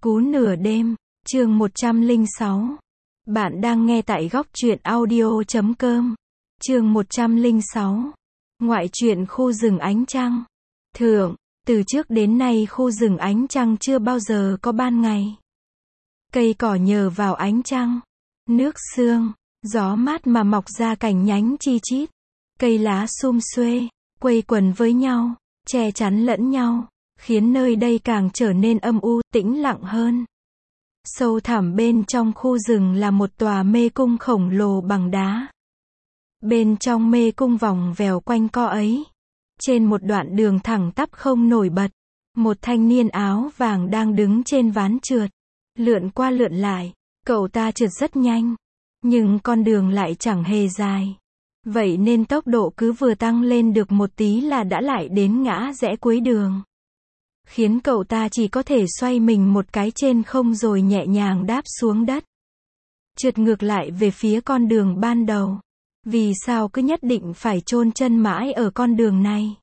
Cú nửa đêm, chương 106. Bạn đang nghe tại góc truyện audio.com. Chương 106. Ngoại truyện khu rừng ánh trăng. Thượng, từ trước đến nay khu rừng ánh trăng chưa bao giờ có ban ngày. Cây cỏ nhờ vào ánh trăng, nước sương, gió mát mà mọc ra cành nhánh chi chít. Cây lá sum xuê, quây quần với nhau, che chắn lẫn nhau, khiến nơi đây càng trở nên âm u, tĩnh lặng hơn. Sâu thẳm bên trong khu rừng là một tòa mê cung khổng lồ bằng đá. Bên trong mê cung vòng vèo quanh co ấy, trên một đoạn đường thẳng tắp không nổi bật, một thanh niên áo vàng đang đứng trên ván trượt, lượn qua lượn lại. Cậu ta trượt rất nhanh, nhưng con đường lại chẳng hề dài. Vậy nên tốc độ cứ vừa tăng lên được một tí là đã lại đến ngã rẽ cuối đường, khiến cậu ta chỉ có thể xoay mình một cái trên không rồi nhẹ nhàng đáp xuống đất, trượt ngược lại về phía con đường ban đầu. Vì sao cứ nhất định phải chôn chân mãi ở con đường này?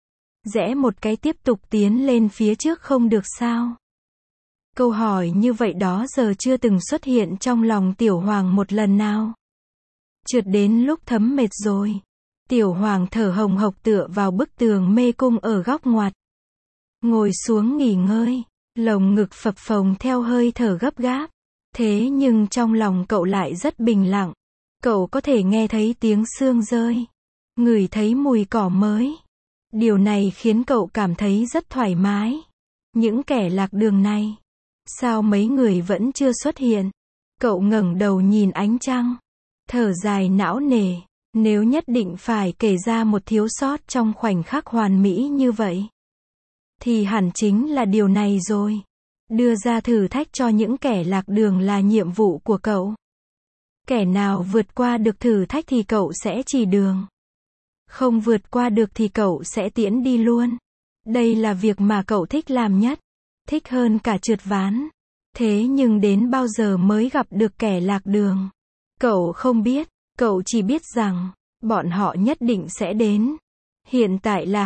Rẽ một cái tiếp tục tiến lên phía trước không được sao? Câu hỏi như vậy đó giờ chưa từng xuất hiện trong lòng Tiểu Hoàng một lần nào. Trượt đến lúc thấm mệt rồi, Tiểu Hoàng thở hồng hộc tựa vào bức tường mê cung ở góc ngoặt, ngồi xuống nghỉ ngơi, lồng ngực phập phồng theo hơi thở gấp gáp. Thế nhưng trong lòng cậu lại rất bình lặng. Cậu có thể nghe thấy tiếng sương rơi, ngửi thấy mùi cỏ mới. Điều này khiến cậu cảm thấy rất thoải mái. Những kẻ lạc đường này, sao mấy người vẫn chưa xuất hiện? Cậu ngẩng đầu nhìn ánh trăng, thở dài não nề. Nếu nhất định phải kể ra một thiếu sót trong khoảnh khắc hoàn mỹ như vậy, thì hẳn chính là điều này rồi. Đưa ra thử thách cho những kẻ lạc đường là nhiệm vụ của cậu. Kẻ nào vượt qua được thử thách thì cậu sẽ chỉ đường. Không vượt qua được thì cậu sẽ tiễn đi luôn. Đây là việc mà cậu thích làm nhất. Thích hơn cả trượt ván. Thế nhưng đến bao giờ mới gặp được kẻ lạc đường? Cậu không biết. Cậu chỉ biết rằng bọn họ nhất định sẽ đến. Hiện tại là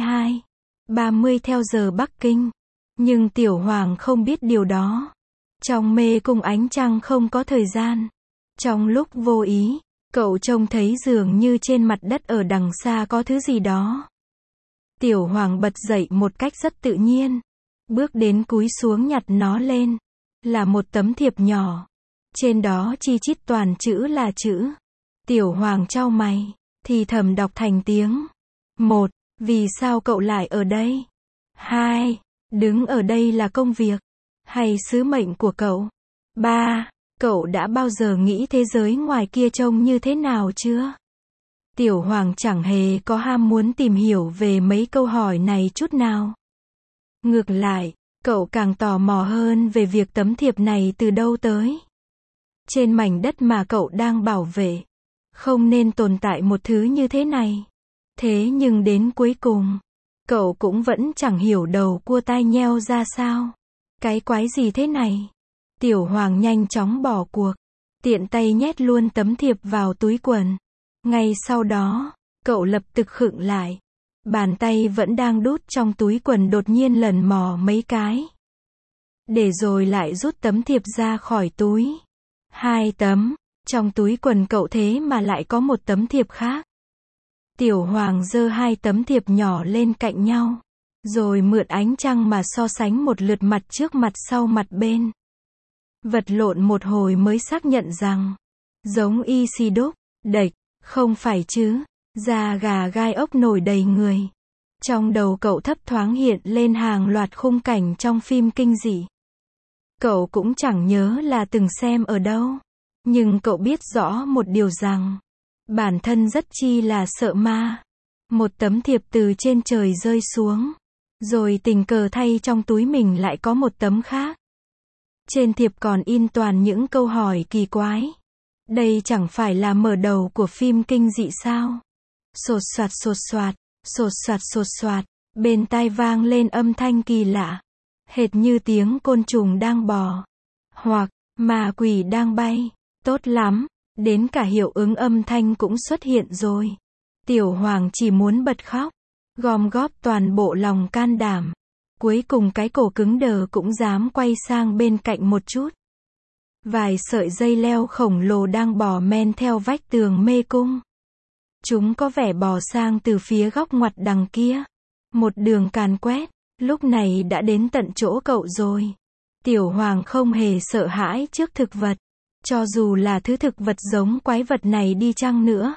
22:30 theo giờ Bắc Kinh. Nhưng Tiểu Hoàng không biết điều đó. Trong mê cung ánh trăng không có thời gian. Trong lúc vô ý, cậu trông thấy dường như trên mặt đất ở đằng xa có thứ gì đó. Tiểu Hoàng bật dậy một cách rất tự nhiên, bước đến cúi xuống nhặt nó lên. Là một tấm thiệp nhỏ. Trên đó chi chít toàn chữ là chữ. Tiểu Hoàng chau mày, thì thầm đọc thành tiếng. 1. Vì sao cậu lại ở đây? 2. Đứng ở đây là công việc hay sứ mệnh của cậu? 3. Cậu đã bao giờ nghĩ thế giới ngoài kia trông như thế nào chưa? Tiểu Hoàng chẳng hề có ham muốn tìm hiểu về mấy câu hỏi này chút nào. Ngược lại, cậu càng tò mò hơn về việc tấm thiệp này từ đâu tới. Trên mảnh đất mà cậu đang bảo vệ, không nên tồn tại một thứ như thế này. Thế nhưng đến cuối cùng, cậu cũng vẫn chẳng hiểu đầu cua tai nheo ra sao. Cái quái gì thế này? Tiểu Hoàng nhanh chóng bỏ cuộc, tiện tay nhét luôn tấm thiệp vào túi quần. Ngay sau đó, cậu lập tức khựng lại. Bàn tay vẫn đang đút trong túi quần đột nhiên lần mò mấy cái. Để rồi lại rút tấm thiệp ra khỏi túi. 2 tấm, trong túi quần cậu thế mà lại có một tấm thiệp khác. Tiểu Hoàng giơ 2 tấm thiệp nhỏ lên cạnh nhau, rồi mượn ánh trăng mà so sánh một lượt mặt trước mặt sau mặt bên. Vật lộn một hồi mới xác nhận rằng, giống y xì đúc, đệch, không phải chứ, da gà gai ốc nổi đầy người. Trong đầu cậu thấp thoáng hiện lên hàng loạt khung cảnh trong phim kinh dị. Cậu cũng chẳng nhớ là từng xem ở đâu. Nhưng cậu biết rõ một điều rằng, bản thân rất chi là sợ ma. Một tấm thiệp từ trên trời rơi xuống, rồi tình cờ thay trong túi mình lại có một tấm khác. Trên thiệp còn in toàn những câu hỏi kỳ quái. Đây chẳng phải là mở đầu của phim kinh dị sao? Sột soạt sột soạt, sột soạt sột soạt, bên tai vang lên âm thanh kỳ lạ, hệt như tiếng côn trùng đang bò, hoặc ma quỷ đang bay. Tốt lắm, đến cả hiệu ứng âm thanh cũng xuất hiện rồi. Tiểu Hoàng chỉ muốn bật khóc, gom góp toàn bộ lòng can đảm. Cuối cùng cái cổ cứng đờ cũng dám quay sang bên cạnh một chút. Vài sợi dây leo khổng lồ đang bò men theo vách tường mê cung. Chúng có vẻ bò sang từ phía góc ngoặt đằng kia. Một đường càn quét, lúc này đã đến tận chỗ cậu rồi. Tiểu Hoàng không hề sợ hãi trước thực vật. Cho dù là thứ thực vật giống quái vật này đi chăng nữa,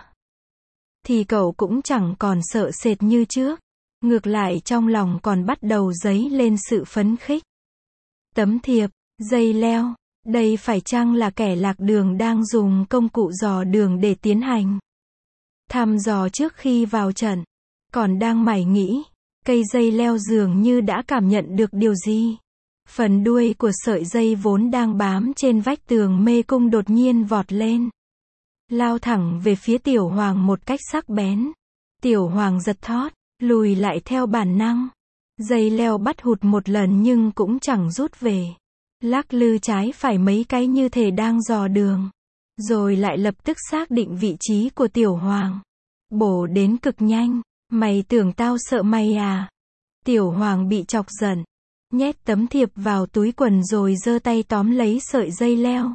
thì cậu cũng chẳng còn sợ sệt như trước. Ngược lại trong lòng còn bắt đầu dấy lên sự phấn khích. Tấm thiệp, dây leo, đây phải chăng là kẻ lạc đường đang dùng công cụ dò đường để tiến hành thăm dò trước khi vào trận? Còn đang mải nghĩ, cây dây leo dường như đã cảm nhận được điều gì. Phần đuôi của sợi dây vốn đang bám trên vách tường mê cung đột nhiên vọt lên, lao thẳng về phía Tiểu Hoàng một cách sắc bén. Tiểu Hoàng giật thót, lùi lại theo bản năng. Dây leo bắt hụt một lần nhưng cũng chẳng rút về. Lắc lư trái phải mấy cái như thể đang dò đường. Rồi lại lập tức xác định vị trí của Tiểu Hoàng. Bổ đến cực nhanh. Mày tưởng tao sợ mày à? Tiểu Hoàng bị chọc giận. Nhét tấm thiệp vào túi quần rồi giơ tay tóm lấy sợi dây leo.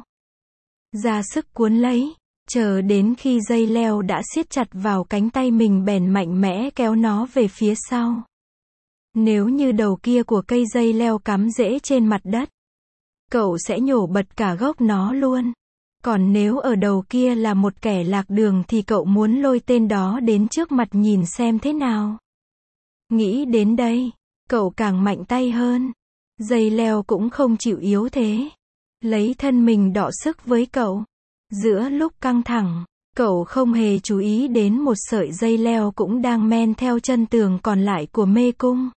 Ra sức cuốn lấy. Chờ đến khi dây leo đã siết chặt vào cánh tay mình bèn mạnh mẽ kéo nó về phía sau. Nếu như đầu kia của cây dây leo cắm rễ trên mặt đất, cậu sẽ nhổ bật cả gốc nó luôn. Còn nếu ở đầu kia là một kẻ lạc đường thì cậu muốn lôi tên đó đến trước mặt nhìn xem thế nào. Nghĩ đến đây, cậu càng mạnh tay hơn. Dây leo cũng không chịu yếu thế. Lấy thân mình đọ sức với cậu. Giữa lúc căng thẳng, cậu không hề chú ý đến một sợi dây leo cũng đang men theo chân tường còn lại của mê cung.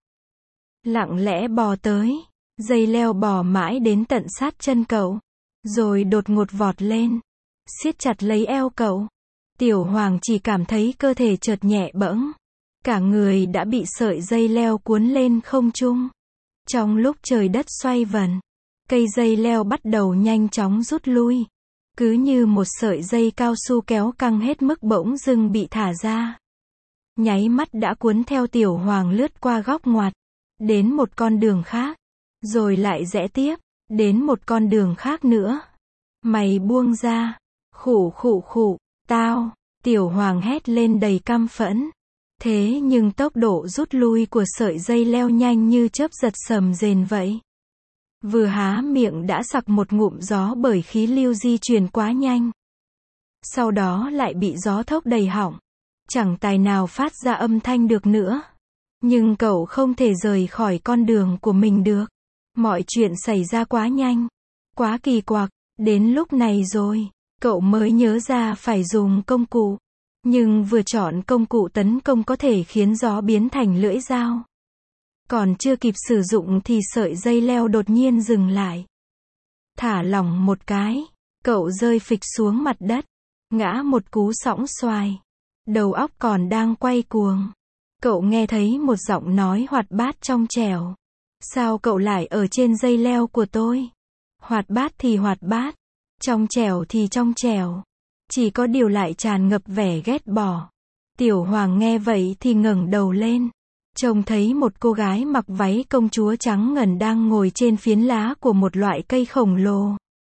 Lặng lẽ bò tới. Dây leo bò mãi đến tận sát chân cậu. Rồi đột ngột vọt lên. Siết chặt lấy eo cậu. Tiểu Hoàng chỉ cảm thấy cơ thể chợt nhẹ bẫng. Cả người đã bị sợi dây leo cuốn lên không trung. Trong lúc trời đất xoay vần, cây dây leo bắt đầu nhanh chóng rút lui. Cứ như một sợi dây cao su kéo căng hết mức bỗng dưng bị thả ra. Nháy mắt đã cuốn theo Tiểu Hoàng lướt qua góc ngoặt. Đến một con đường khác. Rồi lại rẽ tiếp. Đến một con đường khác nữa. Mày buông ra. Khụ khụ khụ. Tao. Tiểu Hoàng hét lên đầy căm phẫn. Thế nhưng tốc độ rút lui của sợi dây leo nhanh như chớp giật sầm rền vậy. Vừa há miệng đã sặc một ngụm gió bởi khí lưu di chuyển quá nhanh. Sau đó lại bị gió thốc đầy họng. Chẳng tài nào phát ra âm thanh được nữa. Nhưng cậu không thể rời khỏi con đường của mình được. Mọi chuyện xảy ra quá nhanh. Quá kỳ quặc. Đến lúc này rồi, cậu mới nhớ ra phải dùng công cụ. Nhưng vừa chọn công cụ tấn công có thể khiến gió biến thành lưỡi dao. Còn chưa kịp sử dụng thì sợi dây leo đột nhiên dừng lại. Thả lỏng một cái, cậu rơi phịch xuống mặt đất, ngã một cú sõng xoài. Đầu óc còn đang quay cuồng. Cậu nghe thấy một giọng nói hoạt bát trong trẻo. Sao cậu lại ở trên dây leo của tôi? Hoạt bát thì hoạt bát, trong trẻo thì trong trẻo. Chỉ có điều lại tràn ngập vẻ ghét bỏ. Tiểu Hoàng nghe vậy thì ngẩng đầu lên. Trông thấy một cô gái mặc váy công chúa trắng ngần đang ngồi trên phiến lá của một loại cây khổng lồ.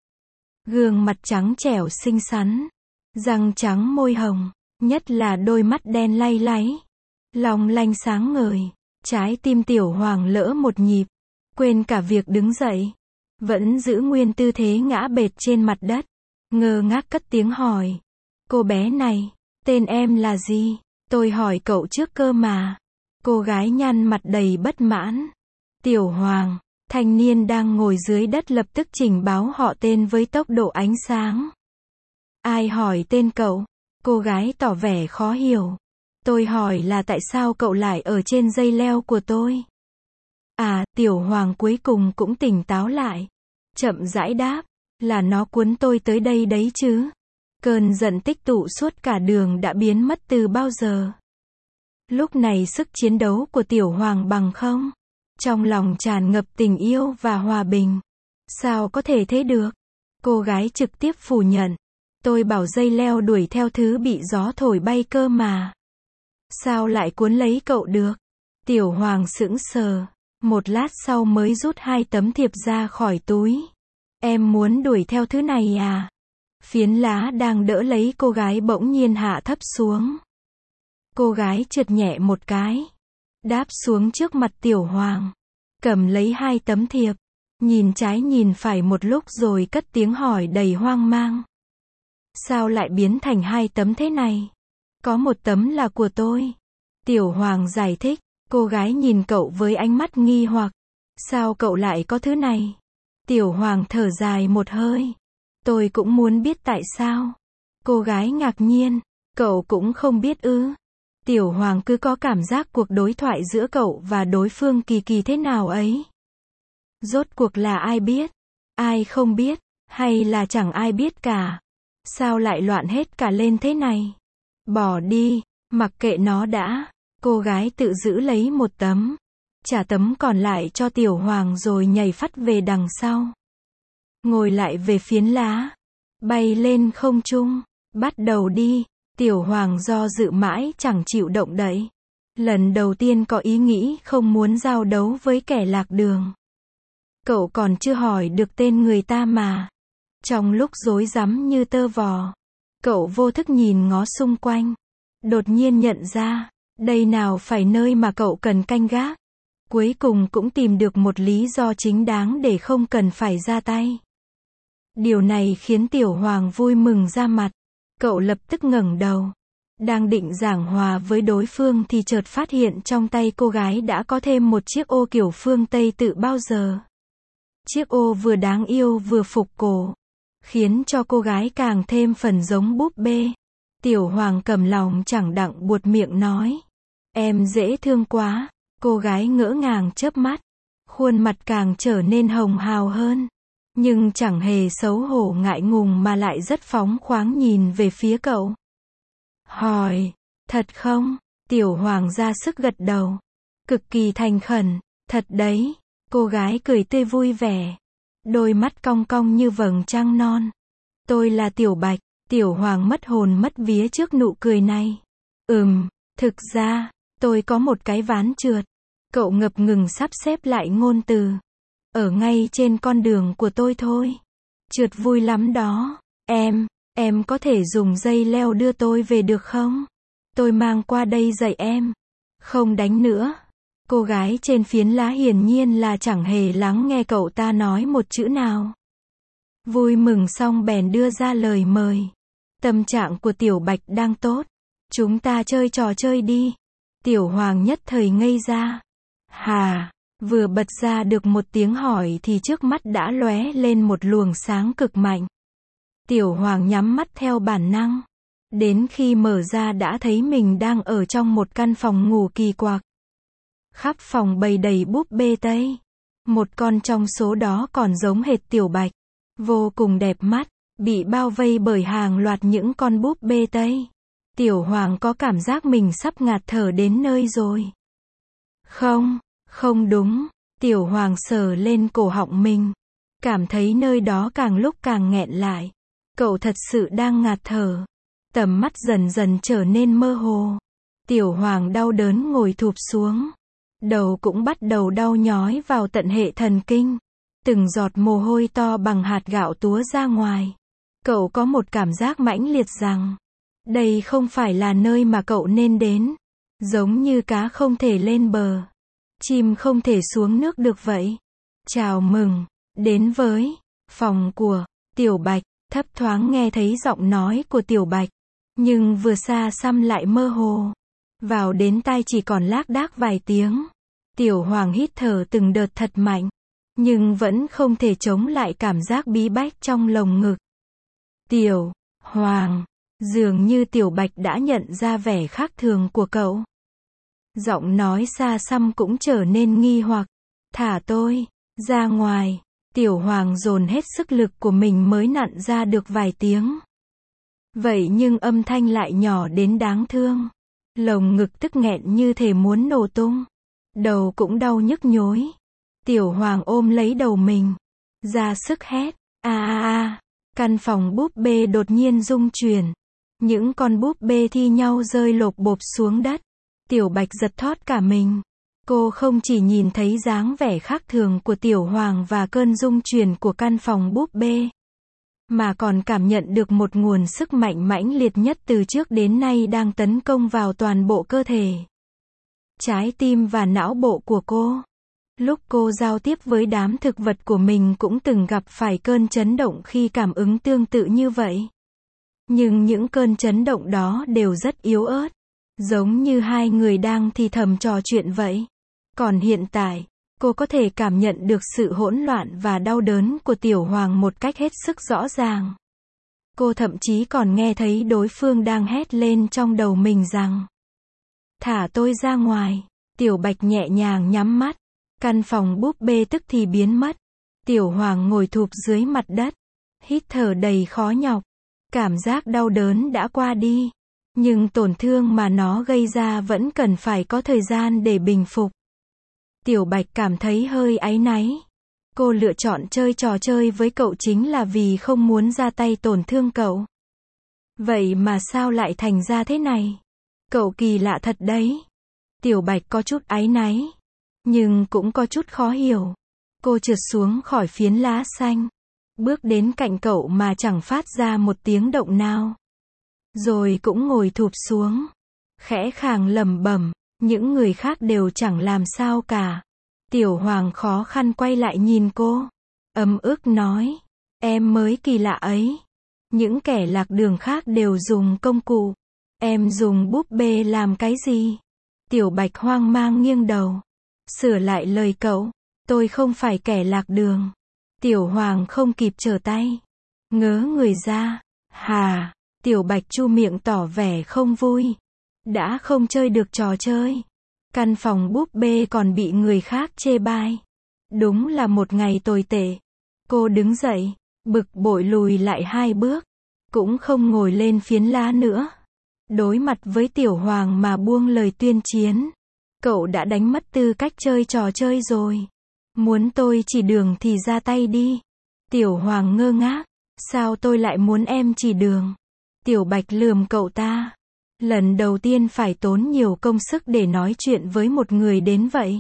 Gương mặt trắng trẻo xinh xắn, răng trắng môi hồng, nhất là đôi mắt đen lay láy, long lanh sáng ngời. Trái tim Tiểu Hoàng lỡ một nhịp, quên cả việc đứng dậy, vẫn giữ nguyên tư thế ngã bệt trên mặt đất, ngơ ngác cất tiếng hỏi. Cô bé này, tên em là gì? Tôi hỏi cậu trước cơ mà. Cô gái nhăn mặt đầy bất mãn. Tiểu Hoàng, thanh niên đang ngồi dưới đất lập tức trình báo họ tên với tốc độ ánh sáng. Ai hỏi tên cậu? Cô gái tỏ vẻ khó hiểu. Tôi hỏi là tại sao cậu lại ở trên dây leo của tôi? À, Tiểu Hoàng cuối cùng cũng tỉnh táo lại. Chậm rãi đáp, là nó cuốn tôi tới đây đấy chứ. Cơn giận tích tụ suốt cả đường đã biến mất từ bao giờ. Lúc này sức chiến đấu của Tiểu Hoàng bằng không. Trong lòng tràn ngập tình yêu và hòa bình. Sao có thể thế được? Cô gái trực tiếp phủ nhận. Tôi bảo dây leo đuổi theo thứ bị gió thổi bay cơ mà. Sao lại cuốn lấy cậu được? Tiểu Hoàng sững sờ. Một lát sau mới rút 2 tấm thiệp ra khỏi túi. Em muốn đuổi theo thứ này à? Phiến lá đang đỡ lấy cô gái bỗng nhiên hạ thấp xuống. Cô gái trượt nhẹ một cái, đáp xuống trước mặt Tiểu Hoàng, cầm lấy 2 tấm thiệp, nhìn trái nhìn phải một lúc rồi cất tiếng hỏi đầy hoang mang. Sao lại biến thành 2 tấm thế này? Có một tấm là của tôi. Tiểu Hoàng giải thích. Cô gái nhìn cậu với ánh mắt nghi hoặc. Sao cậu lại có thứ này? Tiểu Hoàng thở dài một hơi. Tôi cũng muốn biết tại sao. Cô gái ngạc nhiên. Cậu cũng không biết ư? Tiểu Hoàng cứ có cảm giác cuộc đối thoại giữa cậu và đối phương kỳ kỳ thế nào ấy. Rốt cuộc là ai biết? Ai không biết? Hay là chẳng ai biết cả? Sao lại loạn hết cả lên thế này? Bỏ đi, mặc kệ nó đã. Cô gái tự giữ lấy một tấm, trả tấm còn lại cho Tiểu Hoàng rồi nhảy phắt về đằng sau. Ngồi lại về phiến lá, bay lên không trung, bắt đầu đi. Tiểu Hoàng do dự mãi chẳng chịu động đậy. Lần đầu tiên có ý nghĩ không muốn giao đấu với kẻ lạc đường. Cậu còn chưa hỏi được tên người ta mà. Trong lúc rối rắm như tơ vò, cậu vô thức nhìn ngó xung quanh. Đột nhiên nhận ra, đây nào phải nơi mà cậu cần canh gác. Cuối cùng cũng tìm được một lý do chính đáng để không cần phải ra tay. Điều này khiến Tiểu Hoàng vui mừng ra mặt. Cậu lập tức ngẩng đầu. Đang định giảng hòa với đối phương thì chợt phát hiện trong tay cô gái đã có thêm một chiếc ô kiểu phương Tây tự bao giờ. Chiếc ô vừa đáng yêu vừa phục cổ, khiến cho cô gái càng thêm phần giống búp bê. Tiểu Hoàng cầm lòng chẳng đặng buột miệng nói. Em dễ thương quá. Cô gái ngỡ ngàng chớp mắt. Khuôn mặt càng trở nên hồng hào hơn. Nhưng chẳng hề xấu hổ ngại ngùng mà lại rất phóng khoáng nhìn về phía cậu. Hỏi, thật không? Tiểu Hoàng ra sức gật đầu. Cực kỳ thành khẩn, thật đấy. Cô gái cười tươi vui vẻ. Đôi mắt cong cong như vầng trăng non. Tôi là Tiểu Bạch. Tiểu Hoàng mất hồn mất vía trước nụ cười này. Thực ra, tôi có một cái ván trượt. Cậu ngập ngừng sắp xếp lại ngôn từ. Ở ngay trên con đường của tôi thôi. Trượt vui lắm đó. Em có thể dùng dây leo đưa tôi về được không? Tôi mang qua đây dạy em. Không đánh nữa. Cô gái trên phiến lá hiển nhiên là chẳng hề lắng nghe cậu ta nói một chữ nào. Vui mừng xong bèn đưa ra lời mời. Tâm trạng của Tiểu Bạch đang tốt. Chúng ta chơi trò chơi đi. Tiểu Hoàng nhất thời ngây ra. Hà, vừa bật ra được một tiếng hỏi thì trước mắt đã lóe lên một luồng sáng cực mạnh. Tiểu Hoàng nhắm mắt theo bản năng. Đến khi mở ra đã thấy mình đang ở trong một căn phòng ngủ kỳ quặc. Khắp phòng bày đầy búp bê Tây. Một con trong số đó còn giống hệt Tiểu Bạch. Vô cùng đẹp mắt, bị bao vây bởi hàng loạt những con búp bê Tây. Tiểu Hoàng có cảm giác mình sắp ngạt thở đến nơi rồi. Không đúng. Tiểu Hoàng sờ lên cổ họng mình. Cảm thấy nơi đó càng lúc càng nghẹn lại. Cậu thật sự đang ngạt thở. Tầm mắt dần dần trở nên mơ hồ. Tiểu Hoàng đau đớn ngồi thụp xuống. Đầu cũng bắt đầu đau nhói vào tận hệ thần kinh. Từng giọt mồ hôi to bằng hạt gạo túa ra ngoài. Cậu có một cảm giác mãnh liệt rằng đây không phải là nơi mà cậu nên đến. Giống như cá không thể lên bờ, chim không thể xuống nước được vậy. Chào mừng, đến với phòng của Tiểu Bạch. Thấp thoáng nghe thấy giọng nói của Tiểu Bạch, nhưng vừa xa xăm lại mơ hồ. Vào đến tai chỉ còn lác đác vài tiếng. Tiểu Hoàng hít thở từng đợt thật mạnh, nhưng vẫn không thể chống lại cảm giác bí bách trong lồng ngực. Tiểu Hoàng, dường như Tiểu Bạch đã nhận ra vẻ khác thường của cậu. Giọng nói xa xăm cũng trở nên nghi hoặc. Thả tôi ra ngoài. Tiểu Hoàng dồn hết sức lực của mình mới nặn ra được vài tiếng. Vậy nhưng âm thanh lại nhỏ đến đáng thương. Lồng ngực tức nghẹn như thể muốn nổ tung. Đầu cũng đau nhức nhối. Tiểu Hoàng ôm lấy đầu mình, ra sức hét. Căn phòng búp bê đột nhiên rung chuyển. Những con búp bê thi nhau rơi lộp bộp xuống đất. Tiểu Bạch giật thót cả mình. Cô không chỉ nhìn thấy dáng vẻ khác thường của Tiểu Hoàng và cơn rung chuyển của căn phòng búp bê, mà còn cảm nhận được một nguồn sức mạnh mãnh liệt nhất từ trước đến nay đang tấn công vào toàn bộ cơ thể, trái tim và não bộ của cô. Lúc cô giao tiếp với đám thực vật của mình cũng từng gặp phải cơn chấn động khi cảm ứng tương tự như vậy. Nhưng những cơn chấn động đó đều rất yếu ớt, giống như hai người đang thì thầm trò chuyện vậy. Còn hiện tại, cô có thể cảm nhận được sự hỗn loạn và đau đớn của Tiểu Hoàng một cách hết sức rõ ràng. Cô thậm chí còn nghe thấy đối phương đang hét lên trong đầu mình rằng: "Thả tôi ra ngoài." Tiểu Bạch nhẹ nhàng nhắm mắt. Căn phòng búp bê tức thì biến mất. Tiểu Hoàng ngồi thụp dưới mặt đất, hít thở đầy khó nhọc. Cảm giác đau đớn đã qua đi, nhưng tổn thương mà nó gây ra vẫn cần phải có thời gian để bình phục. Tiểu Bạch cảm thấy hơi áy náy. Cô lựa chọn chơi trò chơi với cậu chính là vì không muốn ra tay tổn thương cậu. Vậy mà sao lại thành ra thế này? Cậu kỳ lạ thật đấy. Tiểu Bạch có chút áy náy, nhưng cũng có chút khó hiểu. Cô trượt xuống khỏi phiến lá xanh, bước đến cạnh cậu mà chẳng phát ra một tiếng động nào. Rồi cũng ngồi thụp xuống, khẽ khàng lẩm bẩm, những người khác đều chẳng làm sao cả. Tiểu Hoàng khó khăn quay lại nhìn cô, ấm ức nói: "Em mới kỳ lạ ấy. Những kẻ lạc đường khác đều dùng công cụ. Em dùng búp bê làm cái gì?" Tiểu Bạch hoang mang nghiêng đầu, sửa lại lời cậu: "Tôi không phải kẻ lạc đường." Tiểu Hoàng không kịp trở tay, ngớ người ra. "Hà?" Tiểu Bạch chu miệng tỏ vẻ không vui. Đã không chơi được trò chơi, căn phòng búp bê còn bị người khác chê bai. Đúng là một ngày tồi tệ. Cô đứng dậy, bực bội lùi lại 2 bước, cũng không ngồi lên phiến lá nữa. Đối mặt với Tiểu Hoàng mà buông lời tuyên chiến. Cậu đã đánh mất tư cách chơi trò chơi rồi. Muốn tôi chỉ đường thì ra tay đi. Tiểu Hoàng ngơ ngác. Sao tôi lại muốn em chỉ đường? Tiểu Bạch lườm cậu ta. Lần đầu tiên phải tốn nhiều công sức để nói chuyện với một người đến vậy.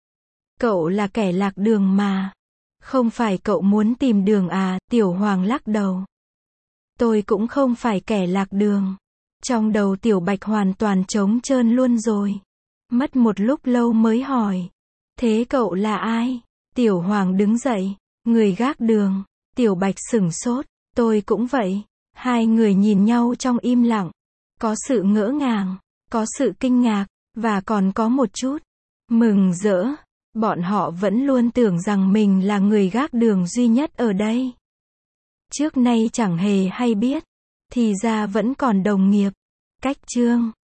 Cậu là kẻ lạc đường mà. Không phải cậu muốn tìm đường à? Tiểu Hoàng lắc đầu. Tôi cũng không phải kẻ lạc đường. Trong đầu Tiểu Bạch hoàn toàn trống trơn luôn rồi. Mất một lúc lâu mới hỏi. Thế cậu là ai? Tiểu Hoàng đứng dậy. Người gác đường. Tiểu Bạch sửng sốt. Tôi cũng vậy. Hai người nhìn nhau trong im lặng. Có sự ngỡ ngàng, có sự kinh ngạc, và còn có một chút mừng rỡ. Bọn họ vẫn luôn tưởng rằng mình là người gác đường duy nhất ở đây. Trước nay chẳng hề hay biết. Thì ra vẫn còn đồng nghiệp. Cách chương